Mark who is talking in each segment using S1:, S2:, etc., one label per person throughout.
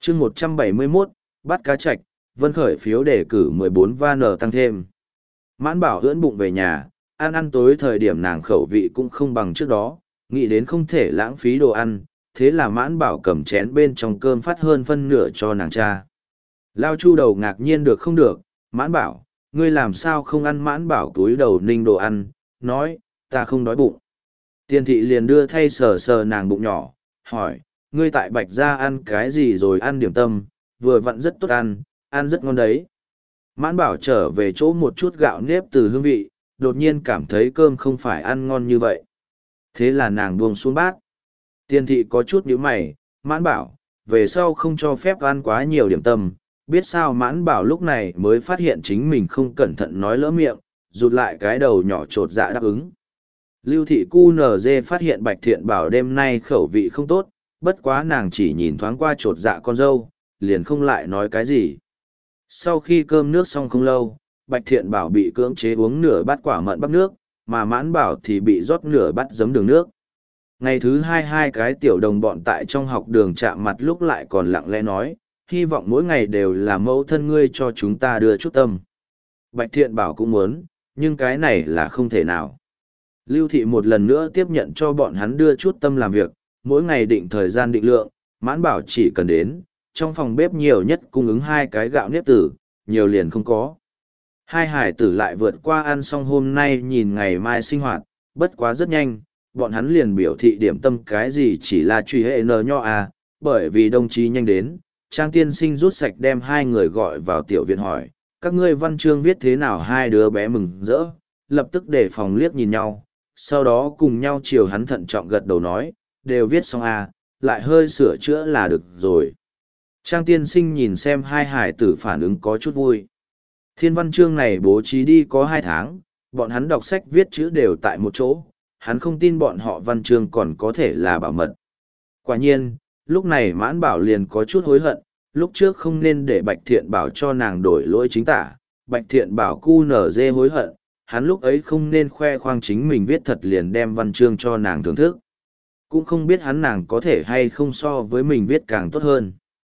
S1: chương 171, bắt cá trạch, Vân khởi phiếu đề cử 14 van tăng thêm. Mãn bảo ưỡn bụng về nhà, ăn tối thời điểm nàng khẩu vị cũng không bằng trước đó, nghĩ đến không thể lãng phí đồ ăn, thế là mãn bảo cầm chén bên trong cơm phát hơn phân nửa cho nàng cha. Lao Chu đầu ngạc nhiên được không được, mãn bảo, ngươi làm sao không ăn? Mãn bảo túi đầu ninh đồ ăn, nói, ta không đói bụng. Tiền thị liền đưa thay sờ sờ nàng bụng nhỏ, hỏi, ngươi tại Bạch Gia ăn cái gì rồi? Ăn điểm tâm, vừa vặn rất tốt ăn rất ngon đấy. Mãn bảo trở về chỗ một chút gạo nếp từ hương vị, đột nhiên cảm thấy cơm không phải ăn ngon như vậy. Thế là nàng buông xuống bát. Tiền thị có chút nhíu mày, mãn bảo, về sau không cho phép ăn quá nhiều điểm tâm. Biết sao? Mãn bảo lúc này mới phát hiện chính mình không cẩn thận nói lỡ miệng, rụt lại cái đầu nhỏ chột dạ đáp ứng. Lưu thị cu nở dê phát hiện Bạch Thiện Bảo đêm nay khẩu vị không tốt, bất quá nàng chỉ nhìn thoáng qua chột dạ con dâu, liền không lại nói cái gì. Sau khi cơm nước xong không lâu, Bạch Thiện Bảo bị cưỡng chế uống nửa bát quả mận bắp nước, mà Mãn Bảo thì bị rót nửa bát giấm đường nước. Ngày thứ hai cái tiểu đồng bọn tại trong học đường chạm mặt lúc lại còn lặng lẽ nói, hy vọng mỗi ngày đều là mẫu thân ngươi cho chúng ta đưa chút tâm. Bạch Thiện Bảo cũng muốn, nhưng cái này là không thể nào. Lưu thị một lần nữa tiếp nhận cho bọn hắn đưa chút tâm làm việc, mỗi ngày định thời gian định lượng, Mãn Bảo chỉ cần đến, trong phòng bếp nhiều nhất cung ứng 2 cái gạo nếp tử, nhiều liền không có. Hai hải tử lại vượt qua ăn xong hôm nay nhìn ngày mai sinh hoạt, bất quá rất nhanh, bọn hắn liền biểu thị điểm tâm cái gì chỉ là truy hệ nờ nho à, bởi vì đồng chí nhanh đến, Trang tiên sinh rút sạch đem 2 người gọi vào tiểu viện hỏi, các ngươi văn chương viết thế nào? 2 đứa bé mừng rỡ, lập tức để phòng liếc nhìn nhau, sau đó cùng nhau chiều hắn thận trọng gật đầu nói, đều viết xong à, lại hơi sửa chữa là được rồi. Trang tiên sinh nhìn xem 2 hải tử phản ứng có chút vui. Thiên văn chương này bố trí đi có 2 tháng, bọn hắn đọc sách viết chữ đều tại một chỗ, hắn không tin bọn họ văn chương còn có thể là bảo mật. Quả nhiên, lúc này Mãn Bảo liền có chút hối hận, lúc trước không nên để Bạch Thiện Bảo cho nàng đổi lỗi chính tả. Bạch Thiện Bảo cu nở dê hối hận, hắn lúc ấy không nên khoe khoang chính mình viết thật liền đem văn chương cho nàng thưởng thức. Cũng không biết hắn nàng có thể hay không so với mình viết càng tốt hơn.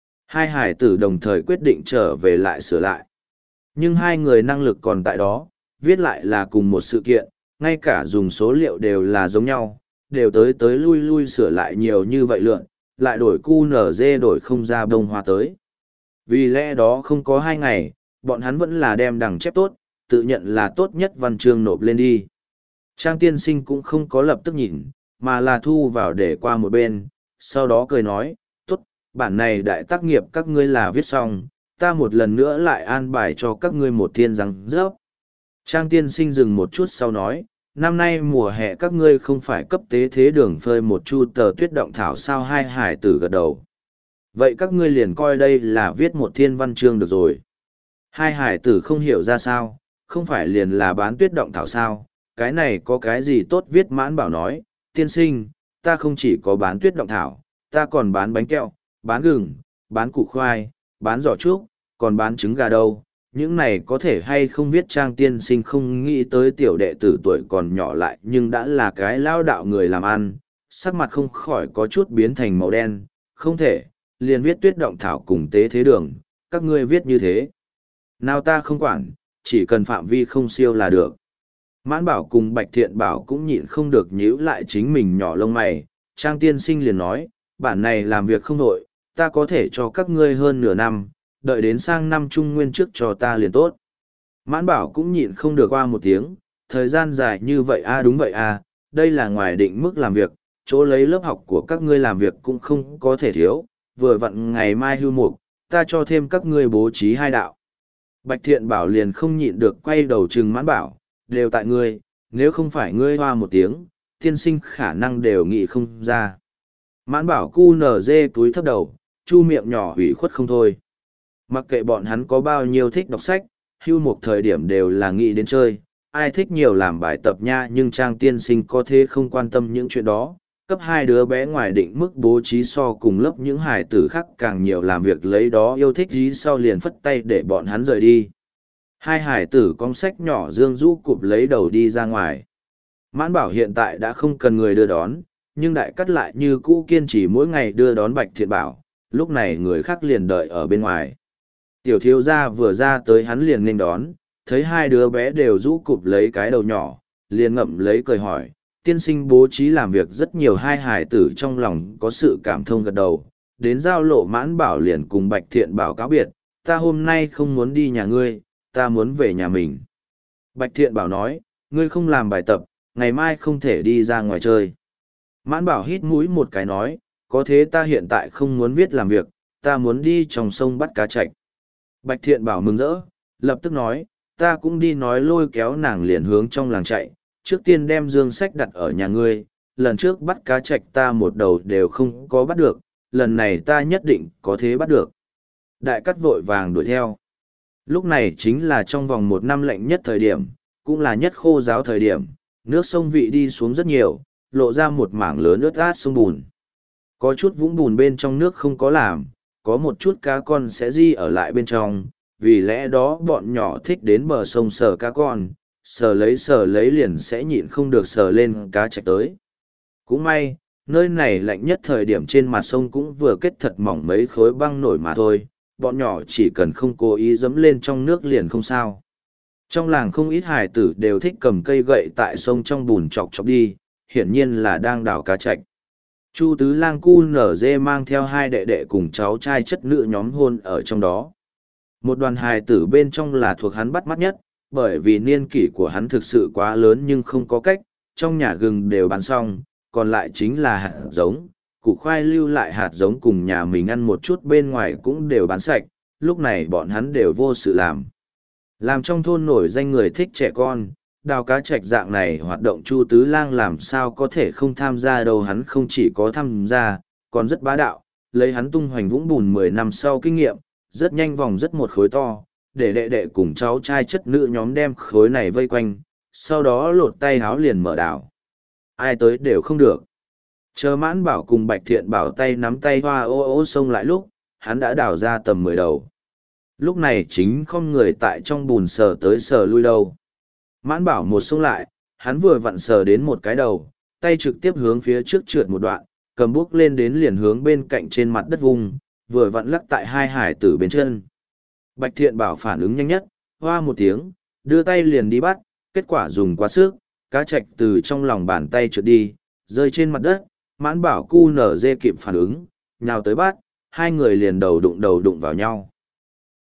S1: 2 hải tử đồng thời quyết định trở về lại sửa lại. Nhưng 2 người năng lực còn tại đó, viết lại là cùng một sự kiện, ngay cả dùng số liệu đều là giống nhau, đều tới lui sửa lại nhiều như vậy lượn, lại đổi cu nở dê đổi không ra bông hoa tới. Vì lẽ đó không có 2 ngày, bọn hắn vẫn là đem đằng chép tốt, tự nhận là tốt nhất văn chương nộp lên đi. Trang tiên sinh cũng không có lập tức nhìn, mà là thu vào để qua một bên, sau đó cười nói, tốt, bản này đại tác nghiệp các ngươi là viết xong, ta một lần nữa lại an bài cho các ngươi một thiên răng rớp. Trang tiên sinh dừng một chút sau nói, năm nay mùa hè các ngươi không phải cấp tế thế đường phơi một chu tờ tuyết động thảo sao? 2 hải tử gật đầu. Vậy các ngươi liền coi đây là viết một thiên văn chương được rồi. 2 hải tử không hiểu ra sao, không phải liền là bán tuyết động thảo sao? Cái này có cái gì tốt viết? Mãn Bảo nói, tiên sinh, ta không chỉ có bán tuyết động thảo, ta còn bán bánh kẹo, bán gừng, bán củ khoai, bán giỏ trúc, còn bán trứng gà đâu. Những này có thể hay không viết? Trang tiên sinh không nghĩ tới tiểu đệ tử tuổi còn nhỏ lại nhưng đã là cái lao đạo người làm ăn, sắc mặt không khỏi có chút biến thành màu đen. Không thể, liền viết tuyết động thảo cùng tế thế đường, các ngươi viết như thế nào ta không quản, chỉ cần phạm vi không siêu là được. Mãn Bảo cùng Bạch Thiện Bảo cũng nhịn không được nhíu lại chính mình nhỏ lông mày. Trang tiên sinh liền nói, bản này làm việc không nội, ta có thể cho các ngươi hơn nửa năm, đợi đến sang năm Trung Nguyên trước cho ta liền tốt. Mãn Bảo cũng nhịn không được qua một tiếng, thời gian dài như vậy à? Đúng vậy à, đây là ngoài định mức làm việc, chỗ lấy lớp học của các ngươi làm việc cũng không có thể thiếu, vừa vặn ngày mai hưu mục, ta cho thêm các ngươi bố trí 2 đạo. Bạch Thiện Bảo liền không nhịn được quay đầu trừng Mãn Bảo, đều tại ngươi, nếu không phải ngươi hoa một tiếng, tiên sinh khả năng đều nghĩ không ra. Mãn Bảo cu nở dê túi thấp đầu, chu miệng nhỏ hủy khuất không thôi. Mặc kệ bọn hắn có bao nhiêu thích đọc sách, hưu một thời điểm đều là nghĩ đến chơi, ai thích nhiều làm bài tập nha. Nhưng Trang tiên sinh có thế không quan tâm những chuyện đó, cấp 2 đứa bé ngoài định mức bố trí so cùng lớp những hải tử khác càng nhiều làm việc lấy đó yêu thích gì sau liền phất tay để bọn hắn rời đi. 2 hải tử con sách nhỏ dương rũ cụp lấy đầu đi ra ngoài. Mãn Bảo hiện tại đã không cần người đưa đón, nhưng đại cắt lại như cũ kiên trì mỗi ngày đưa đón Bạch Thiện Bảo, lúc này người khác liền đợi ở bên ngoài. Tiểu thiếu gia vừa ra tới hắn liền nghênh đón, thấy hai đứa bé đều rũ cụp lấy cái đầu nhỏ, liền ngậm lấy cười hỏi, tiên sinh bố trí làm việc rất nhiều, hai hải tử trong lòng có sự cảm thông gật đầu. Đến giao lộ Mãn Bảo liền cùng Bạch Thiện Bảo cáo biệt, ta hôm nay không muốn đi nhà ngươi, ta muốn về nhà mình. Bạch Thiện Bảo nói, ngươi không làm bài tập, ngày mai không thể đi ra ngoài chơi. Mãn Bảo hít mũi một cái nói, có thế ta hiện tại không muốn viết làm việc, ta muốn đi trong sông bắt cá chạch. Bạch Thiện Bảo mừng rỡ, lập tức nói, ta cũng đi, nói lôi kéo nàng liền hướng trong làng chạy, trước tiên đem dương sách đặt ở nhà ngươi, lần trước bắt cá chạch ta một đầu đều không có bắt được, lần này ta nhất định có thế bắt được. Đại cắt vội vàng đuổi theo. Lúc này chính là trong vòng 1 năm lạnh nhất thời điểm, cũng là nhất khô ráo thời điểm, nước sông vị đi xuống rất nhiều, lộ ra một mảng lớn ướt át sông bùn. Có chút vũng bùn bên trong nước không có làm, có một chút cá con sẽ di ở lại bên trong, vì lẽ đó bọn nhỏ thích đến bờ sông sờ cá con, sờ lấy liền sẽ nhịn không được sờ lên cá chạch tới. Cũng may, nơi này lạnh nhất thời điểm trên mặt sông cũng vừa kết thật mỏng mấy khối băng nổi mà thôi, bọn nhỏ chỉ cần không cố ý dẫm lên trong nước liền không sao. Trong làng không ít hài tử đều thích cầm cây gậy tại sông trong bùn chọc chọc đi, hiển nhiên là đang đào cá chạch. Chu Tứ Lang Cu Nở Dê mang theo hai đệ đệ cùng cháu trai chất nữ nhóm hôn ở trong đó. Một đoàn hài tử bên trong là thuộc hắn bắt mắt nhất, bởi vì niên kỷ của hắn thực sự quá lớn nhưng không có cách, trong nhà gừng đều bán xong, còn lại chính là hạt giống, củ khoai lưu lại hạt giống cùng nhà mình ăn một chút bên ngoài cũng đều bán sạch, lúc này bọn hắn đều vô sự làm. Làm trong thôn nổi danh người thích trẻ con, đào cá trạch dạng này hoạt động Chu Tứ Lang làm sao có thể không tham gia đâu, hắn không chỉ có tham gia, còn rất bá đạo, lấy hắn tung hoành vũng bùn 10 năm sau kinh nghiệm, rất nhanh vòng rất một khối to, để đệ đệ cùng cháu trai chất nữ nhóm đem khối này vây quanh, sau đó lột tay háo liền mở đảo. Ai tới đều không được. Chờ Mãn Bảo cùng Bạch Thiện Bảo tay nắm tay hoa ô ô xông lại lúc, hắn đã đào ra tầm 10 đầu. Lúc này chính không người tại trong bùn sờ tới sờ lui đâu. Mãn Bảo một xông lại, hắn vừa vặn sờ đến một cái đầu, tay trực tiếp hướng phía trước trượt một đoạn, cầm bút lên đến liền hướng bên cạnh trên mặt đất vùng, vừa vặn lắc tại hai hải tử bên chân. Bạch Thiện Bảo phản ứng nhanh nhất, hoa một tiếng, đưa tay liền đi bắt, kết quả dùng quá sức, cá trạch từ trong lòng bàn tay trượt đi, rơi trên mặt đất. Mãn Bảo Cu Nở Dê kịp phản ứng, nhào tới bắt, hai người liền đầu đụng vào nhau.